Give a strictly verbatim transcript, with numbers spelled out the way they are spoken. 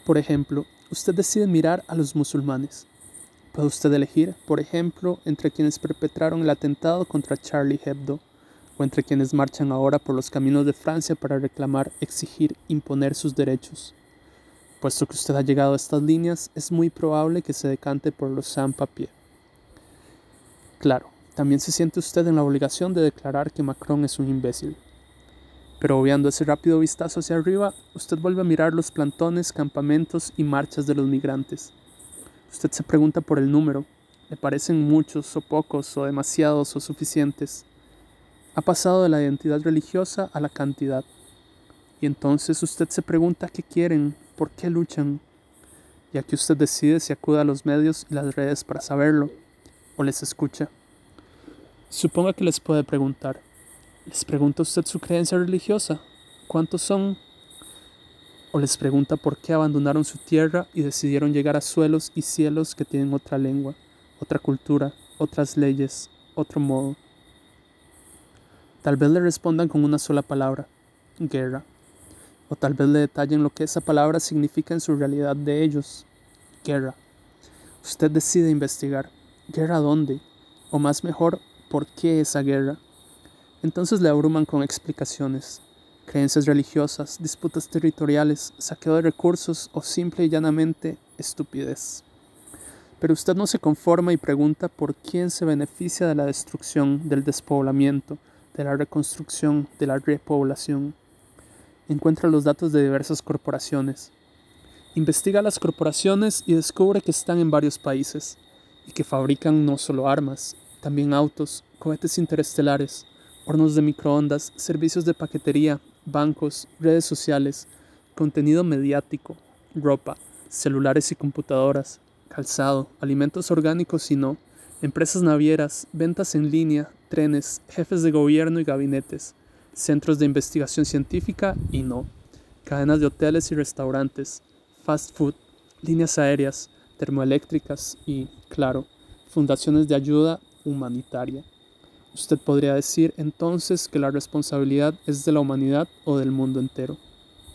Por ejemplo, usted decide mirar a los musulmanes. Puede usted elegir, por ejemplo, entre quienes perpetraron el atentado contra Charlie Hebdo, o entre quienes marchan ahora por los caminos de Francia para reclamar, exigir, imponer sus derechos. Puesto que usted ha llegado a estas líneas, es muy probable que se decante por los sans-papiers. Claro, también se siente usted en la obligación de declarar que Macron es un imbécil. Pero obviando ese rápido vistazo hacia arriba, usted vuelve a mirar los plantones, campamentos y marchas de los migrantes. Usted se pregunta por el número. ¿Le parecen muchos o pocos o demasiados o suficientes? Ha pasado de la identidad religiosa a la cantidad. Y entonces usted se pregunta qué quieren, por qué luchan. Y aquí usted decide si acude a los medios y las redes para saberlo, o les escucha. Suponga que les puede preguntar. ¿Les pregunta usted su creencia religiosa? ¿Cuántos son? ¿O les pregunta por qué abandonaron su tierra y decidieron llegar a suelos y cielos que tienen otra lengua, otra cultura, otras leyes, otro modo? Tal vez le respondan con una sola palabra: guerra. O tal vez le detallen lo que esa palabra significa en su realidad de ellos: guerra. Usted decide investigar. ¿Guerra dónde? O más mejor, ¿por qué esa guerra? Entonces le abruman con explicaciones, creencias religiosas, disputas territoriales, saqueo de recursos o simple y llanamente estupidez. Pero usted no se conforma y pregunta por quién se beneficia de la destrucción, del despoblamiento, de la reconstrucción, de la repoblación. Encuentra los datos de diversas corporaciones. Investiga las corporaciones y descubre que están en varios países y que fabrican no solo armas, también autos, cohetes interestelares, hornos de microondas, servicios de paquetería, bancos, redes sociales, contenido mediático, ropa, celulares y computadoras, calzado, alimentos orgánicos y no, empresas navieras, ventas en línea, trenes, jefes de gobierno y gabinetes, centros de investigación científica y no, cadenas de hoteles y restaurantes, fast food, líneas aéreas, termoeléctricas y, claro, fundaciones de ayuda humanitaria. Usted podría decir entonces que la responsabilidad es de la humanidad o del mundo entero.